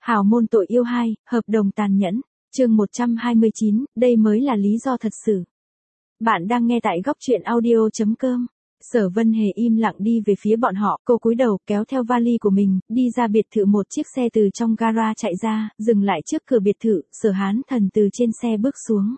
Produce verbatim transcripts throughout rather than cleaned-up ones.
Hào môn tội yêu hai, hợp đồng tàn nhẫn, chương một trăm hai mươi chín, đây mới là lý do thật sự. Bạn đang nghe tại góc truyện audio chấm com. Sở Vân Hề im lặng đi về phía bọn họ, cô cúi đầu kéo theo vali của mình, đi ra biệt thự. Một chiếc xe từ trong gara chạy ra, dừng lại trước cửa biệt thự. Sở Hán Thần từ trên xe bước xuống.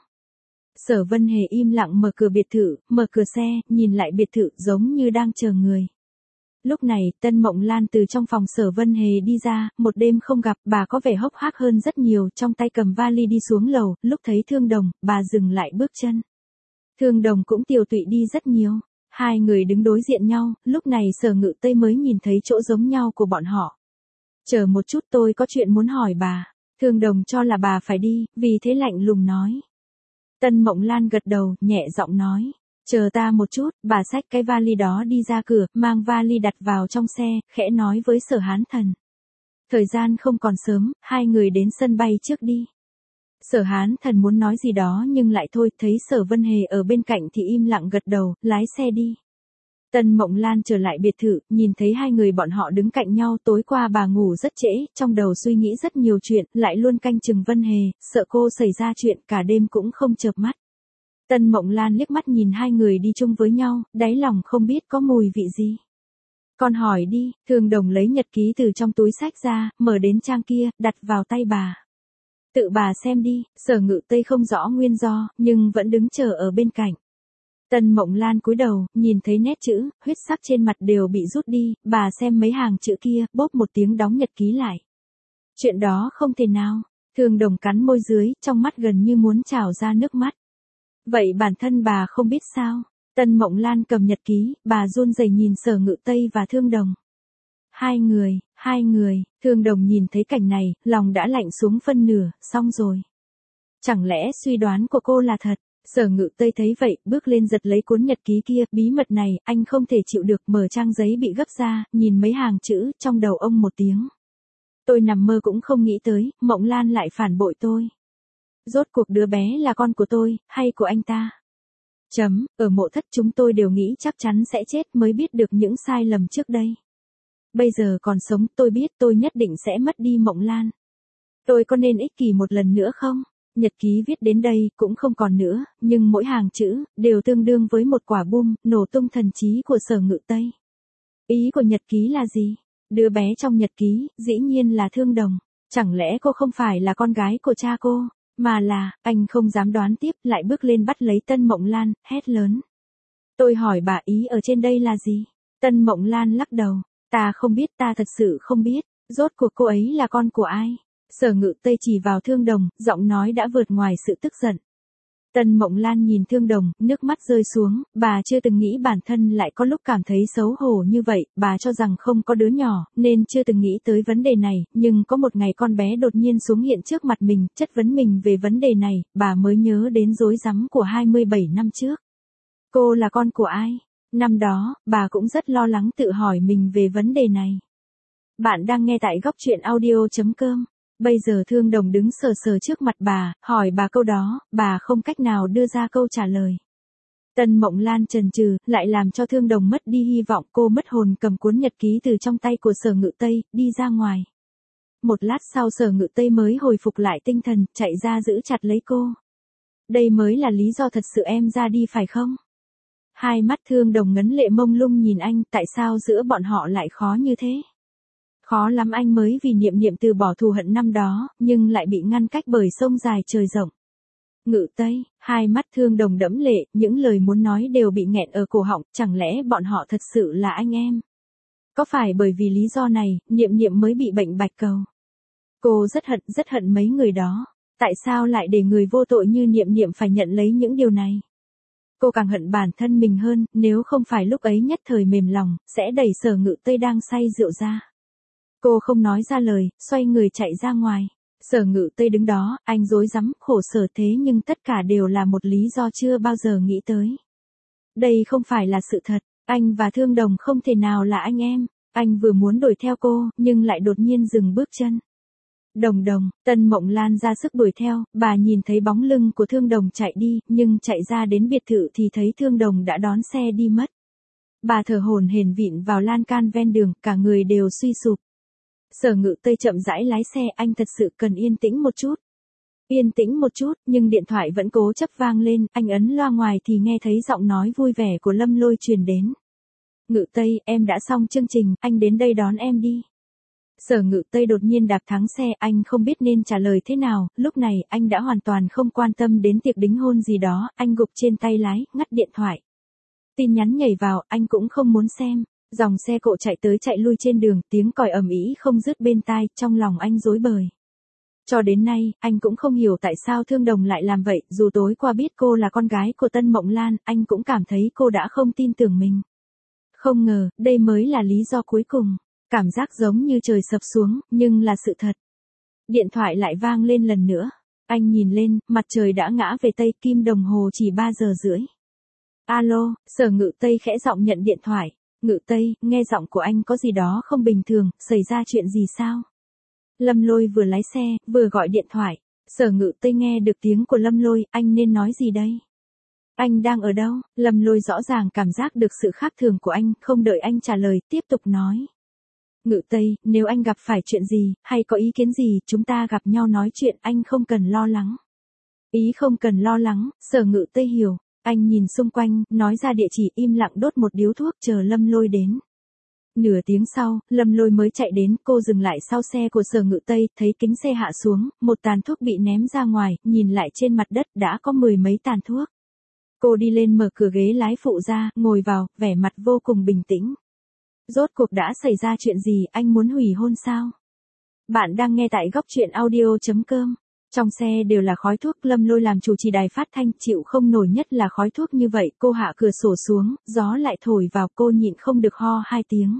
Sở Vân Hề im lặng mở cửa biệt thự, mở cửa xe, nhìn lại biệt thự giống như đang chờ người. Lúc này, Tân Mộng Lan từ trong phòng Sở Vân Hề đi ra, một đêm không gặp, bà có vẻ hốc hác hơn rất nhiều, trong tay cầm vali đi xuống lầu, lúc thấy Thương Đồng, bà dừng lại bước chân. Thương Đồng cũng tiều tụy đi rất nhiều. Hai người đứng đối diện nhau, lúc này Sở Ngự Tây mới nhìn thấy chỗ giống nhau của bọn họ. Chờ một chút, tôi có chuyện muốn hỏi bà. Thương Đồng cho là bà phải đi, vì thế lạnh lùng nói. Tân Mộng Lan gật đầu, nhẹ giọng nói. Chờ ta một chút, bà xách cái vali đó đi ra cửa, mang vali đặt vào trong xe, khẽ nói với Sở Hán Thần. Thời gian không còn sớm, hai người đến sân bay trước đi. Sở Hán Thần muốn nói gì đó nhưng lại thôi, thấy Sở Vân Hề ở bên cạnh thì im lặng gật đầu, lái xe đi. Tân Mộng Lan trở lại biệt thự, nhìn thấy hai người bọn họ đứng cạnh nhau. Tối qua bà ngủ rất trễ, trong đầu suy nghĩ rất nhiều chuyện, lại luôn canh chừng Vân Hề, sợ cô xảy ra chuyện, cả đêm cũng không chợp mắt. Tân Mộng Lan liếc mắt nhìn hai người đi chung với nhau, đáy lòng không biết có mùi vị gì. Con hỏi đi. Thương Đồng lấy nhật ký từ trong túi xách ra, mở đến trang kia, đặt vào tay bà. Tự bà xem đi. Sở Ngự Tây không rõ nguyên do, nhưng vẫn đứng chờ ở bên cạnh. Tân Mộng Lan cúi đầu, nhìn thấy nét chữ, huyết sắc trên mặt đều bị rút đi, bà xem mấy hàng chữ kia, bốp một tiếng đóng nhật ký lại. Chuyện đó không thể nào. Thương Đồng cắn môi dưới, trong mắt gần như muốn trào ra nước mắt. Vậy bản thân bà không biết sao? Tân Mộng Lan cầm nhật ký, bà run rẩy nhìn Sở Ngự Tây và Thương Đồng. Hai người, hai người, Thương Đồng nhìn thấy cảnh này, lòng đã lạnh xuống phân nửa, xong rồi. Chẳng lẽ suy đoán của cô là thật? Sở Ngự Tây thấy vậy, bước lên giật lấy cuốn nhật ký kia, bí mật này, anh không thể chịu được, mở trang giấy bị gấp ra, nhìn mấy hàng chữ, trong đầu ông một tiếng. Tôi nằm mơ cũng không nghĩ tới, Mộng Lan lại phản bội tôi. Rốt cuộc đứa bé là con của tôi, hay của anh ta? Chấm, ở mộ thất chúng tôi đều nghĩ chắc chắn sẽ chết mới biết được những sai lầm trước đây. Bây giờ còn sống, tôi biết tôi nhất định sẽ mất đi Mộng Lan. Tôi có nên ích kỷ một lần nữa không? Nhật ký viết đến đây, cũng không còn nữa, nhưng mỗi hàng chữ, đều tương đương với một quả bom, nổ tung thần trí của Sở Ngự Tây. Ý của nhật ký là gì? Đứa bé trong nhật ký, dĩ nhiên là Thương Đồng. Chẳng lẽ cô không phải là con gái của cha cô? Mà là, anh không dám đoán tiếp, lại bước lên bắt lấy Tân Mộng Lan, hét lớn. Tôi hỏi bà, ý ở trên đây là gì? Tân Mộng Lan lắc đầu. Ta không biết, ta thật sự không biết. Rốt cuộc cô ấy là con của ai? Sở Ngự Tây chỉ vào Thương Đồng, giọng nói đã vượt ngoài sự tức giận. Tân Mộng Lan nhìn Thương Đồng, nước mắt rơi xuống, bà chưa từng nghĩ bản thân lại có lúc cảm thấy xấu hổ như vậy, bà cho rằng không có đứa nhỏ, nên chưa từng nghĩ tới vấn đề này, nhưng có một ngày con bé đột nhiên xuống hiện trước mặt mình, chất vấn mình về vấn đề này, bà mới nhớ đến rối rắm của hai mươi bảy năm trước. Cô là con của ai? Năm đó, bà cũng rất lo lắng tự hỏi mình về vấn đề này. Bạn đang nghe tại góc truyện audio chấm com. Bây giờ Thương Đồng đứng sờ sờ trước mặt bà, hỏi bà câu đó, bà không cách nào đưa ra câu trả lời. Tân Mộng Lan chần chừ, lại làm cho Thương Đồng mất đi hy vọng. Cô mất hồn cầm cuốn nhật ký từ trong tay của Sở Ngự Tây, đi ra ngoài. Một lát sau Sở Ngự Tây mới hồi phục lại tinh thần, chạy ra giữ chặt lấy cô. Đây mới là lý do thật sự em ra đi phải không? Hai mắt Thương Đồng ngấn lệ mông lung nhìn anh, tại sao giữa bọn họ lại khó như thế? Khó lắm anh mới vì Niệm Niệm từ bỏ thù hận năm đó, nhưng lại bị ngăn cách bởi sông dài trời rộng. Ngự Tây, hai mắt Thương Đồng đẫm lệ, những lời muốn nói đều bị nghẹn ở cổ họng, chẳng lẽ bọn họ thật sự là anh em? Có phải bởi vì lý do này, Niệm Niệm mới bị bệnh bạch cầu? Cô rất hận, rất hận mấy người đó. Tại sao lại để người vô tội như Niệm Niệm phải nhận lấy những điều này? Cô càng hận bản thân mình hơn, nếu không phải lúc ấy nhất thời mềm lòng, sẽ đẩy Sở Ngự Tây đang say rượu ra. Cô không nói ra lời, xoay người chạy ra ngoài. Sở Ngự Tây đứng đó, anh rối rắm, khổ sở thế nhưng tất cả đều là một lý do chưa bao giờ nghĩ tới. Đây không phải là sự thật, anh và Thương Đồng không thể nào là anh em. Anh vừa muốn đuổi theo cô, nhưng lại đột nhiên dừng bước chân. Đồng Đồng, Tân Mộng Lan ra sức đuổi theo, bà nhìn thấy bóng lưng của Thương Đồng chạy đi, nhưng chạy ra đến biệt thự thì thấy Thương Đồng đã đón xe đi mất. Bà thở hổn hển vịn vào lan can ven đường, cả người đều suy sụp. Sở Ngự Tây chậm rãi lái xe, anh thật sự cần yên tĩnh một chút. Yên tĩnh một chút, nhưng điện thoại vẫn cố chấp vang lên, anh ấn loa ngoài thì nghe thấy giọng nói vui vẻ của Lâm Lôi truyền đến. Ngự Tây, em đã xong chương trình, anh đến đây đón em đi. Sở Ngự Tây đột nhiên đạp thắng xe, anh không biết nên trả lời thế nào, lúc này anh đã hoàn toàn không quan tâm đến tiệc đính hôn gì đó, anh gục trên tay lái, ngắt điện thoại. Tin nhắn nhảy vào, anh cũng không muốn xem, dòng xe cộ chạy tới chạy lui trên đường, tiếng còi ầm ĩ không dứt bên tai, trong lòng anh rối bời. Cho đến nay, anh cũng không hiểu tại sao Thương Đồng lại làm vậy, dù tối qua biết cô là con gái của Tân Mộng Lan, anh cũng cảm thấy cô đã không tin tưởng mình. Không ngờ, đây mới là lý do cuối cùng. Cảm giác giống như trời sập xuống, nhưng là sự thật. Điện thoại lại vang lên lần nữa. Anh nhìn lên, mặt trời đã ngã về tây, kim đồng hồ chỉ ba giờ rưỡi. Alo, Sở Ngự Tây khẽ giọng nhận điện thoại. Ngự Tây, nghe giọng của anh có gì đó không bình thường, xảy ra chuyện gì sao? Lâm Lôi vừa lái xe, vừa gọi điện thoại. Sở Ngự Tây nghe được tiếng của Lâm Lôi, anh nên nói gì đây? Anh đang ở đâu? Lâm Lôi rõ ràng cảm giác được sự khác thường của anh, không đợi anh trả lời, tiếp tục nói. Ngự Tây, nếu anh gặp phải chuyện gì, hay có ý kiến gì, chúng ta gặp nhau nói chuyện, anh không cần lo lắng. Ý không cần lo lắng, Sở Ngự Tây hiểu. Anh nhìn xung quanh, nói ra địa chỉ, im lặng đốt một điếu thuốc chờ Lâm Lôi đến. Nửa tiếng sau, Lâm Lôi mới chạy đến, cô dừng lại sau xe của Sở Ngự Tây, thấy kính xe hạ xuống, một tàn thuốc bị ném ra ngoài, nhìn lại trên mặt đất đã có mười mấy tàn thuốc. Cô đi lên mở cửa ghế lái phụ ra, ngồi vào, vẻ mặt vô cùng bình tĩnh. Rốt cuộc đã xảy ra chuyện gì, anh muốn hủy hôn sao? Bạn đang nghe tại góc truyện audio chấm com. Trong xe đều là khói thuốc, Lâm Lôi làm chủ trì đài phát thanh, chịu không nổi nhất là khói thuốc như vậy, cô hạ cửa sổ xuống, gió lại thổi vào, cô nhịn không được ho hai tiếng.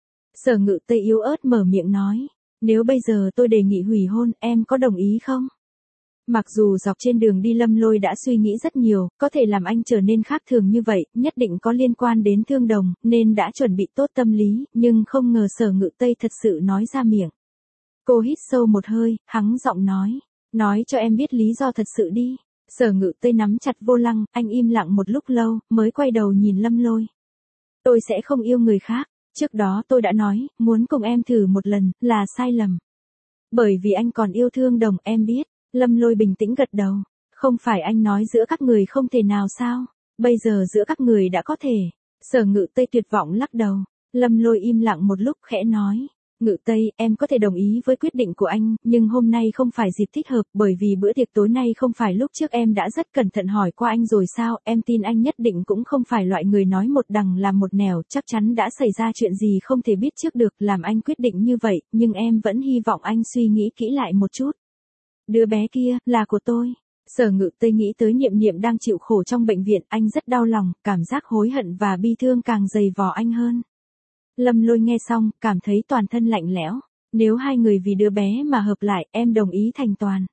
Sở Ngự Tây yếu ớt mở miệng nói, nếu bây giờ tôi đề nghị hủy hôn, em có đồng ý không? Mặc dù dọc trên đường đi Lâm Lôi đã suy nghĩ rất nhiều, có thể làm anh trở nên khác thường như vậy, nhất định có liên quan đến Thương Đồng, nên đã chuẩn bị tốt tâm lý, nhưng không ngờ Sở Ngự Tây thật sự nói ra miệng. Cô hít sâu một hơi, hắng giọng nói, nói cho em biết lý do thật sự đi. Sở Ngự Tây nắm chặt vô lăng, anh im lặng một lúc lâu, mới quay đầu nhìn Lâm Lôi. Tôi sẽ không yêu người khác, trước đó tôi đã nói, muốn cùng em thử một lần, là sai lầm. Bởi vì anh còn yêu Thương Đồng, em biết. Lâm Lôi bình tĩnh gật đầu. Không phải anh nói giữa các người không thể nào sao? Bây giờ giữa các người đã có thể. Sở Ngự Tây tuyệt vọng lắc đầu. Lâm Lôi im lặng một lúc khẽ nói. Ngự Tây, em có thể đồng ý với quyết định của anh, nhưng hôm nay không phải dịp thích hợp, bởi vì bữa tiệc tối nay không phải lúc trước em đã rất cẩn thận hỏi qua anh rồi sao, em tin anh nhất định cũng không phải loại người nói một đằng làm một nẻo, chắc chắn đã xảy ra chuyện gì không thể biết trước được, làm anh quyết định như vậy, nhưng em vẫn hy vọng anh suy nghĩ kỹ lại một chút. Đứa bé kia, là của tôi. Sở Ngự Tây nghĩ tới Niệm Niệm đang chịu khổ trong bệnh viện, anh rất đau lòng, cảm giác hối hận và bi thương càng dày vò anh hơn. Lâm Lôi nghe xong, cảm thấy toàn thân lạnh lẽo. Nếu hai người vì đứa bé mà hợp lại, em đồng ý thành toàn.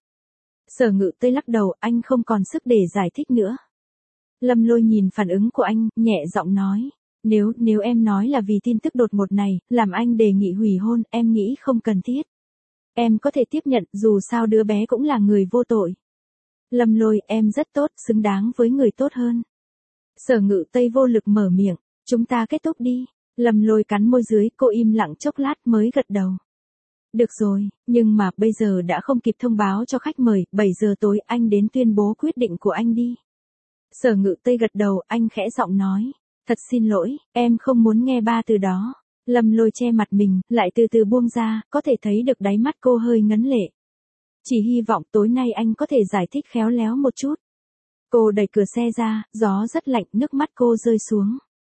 Sở Ngự Tây lắc đầu, anh không còn sức để giải thích nữa. Lâm Lôi nhìn phản ứng của anh, nhẹ giọng nói. Nếu, nếu em nói là vì tin tức đột ngột này, làm anh đề nghị hủy hôn, em nghĩ không cần thiết. Em có thể tiếp nhận, dù sao đứa bé cũng là người vô tội. Lâm Lôi, em rất tốt, xứng đáng với người tốt hơn. Sở Ngự Tây vô lực mở miệng, chúng ta kết thúc đi. Lâm Lôi cắn môi dưới, cô im lặng chốc lát mới gật đầu. Được rồi, nhưng mà bây giờ đã không kịp thông báo cho khách mời, bảy giờ tối anh đến tuyên bố quyết định của anh đi. Sở Ngự Tây gật đầu, anh khẽ giọng nói. Thật xin lỗi, em không muốn nghe ba từ đó. Lâm Lôi che mặt mình, lại từ từ buông ra, có thể thấy được đáy mắt cô hơi ngấn lệ. Chỉ hy vọng tối nay anh có thể giải thích khéo léo một chút. Cô đẩy cửa xe ra, gió rất lạnh, nước mắt cô rơi xuống.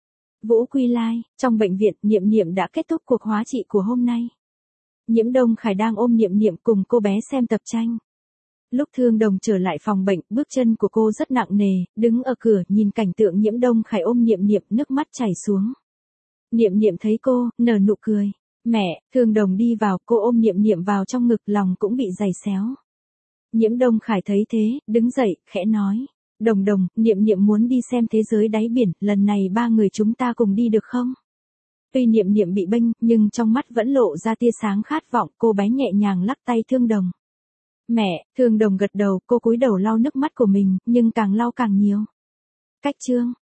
Vũ Quy Lai, trong bệnh viện, Niệm Niệm đã kết thúc cuộc hóa trị của hôm nay. Nhiễm Đông Khải đang ôm Niệm Niệm cùng cô bé xem tập tranh. Lúc Thương Đồng trở lại phòng bệnh, bước chân của cô rất nặng nề, đứng ở cửa nhìn cảnh tượng Nhiễm Đông Khải ôm Niệm Niệm, nước mắt chảy xuống. Niệm Niệm thấy cô, nở nụ cười. Mẹ, Thương Đồng đi vào, cô ôm Niệm Niệm vào trong ngực, lòng cũng bị giày xéo. Nhiễm Đông Khải thấy thế, đứng dậy, khẽ nói. Đồng Đồng, Niệm Niệm muốn đi xem thế giới đáy biển, lần này ba người chúng ta cùng đi được không? Tuy Niệm Niệm bị bênh, nhưng trong mắt vẫn lộ ra tia sáng khát vọng, cô bé nhẹ nhàng lắc tay Thương Đồng. Mẹ, Thương Đồng gật đầu, cô cúi đầu lau nước mắt của mình, nhưng càng lau càng nhiều. Cách chương.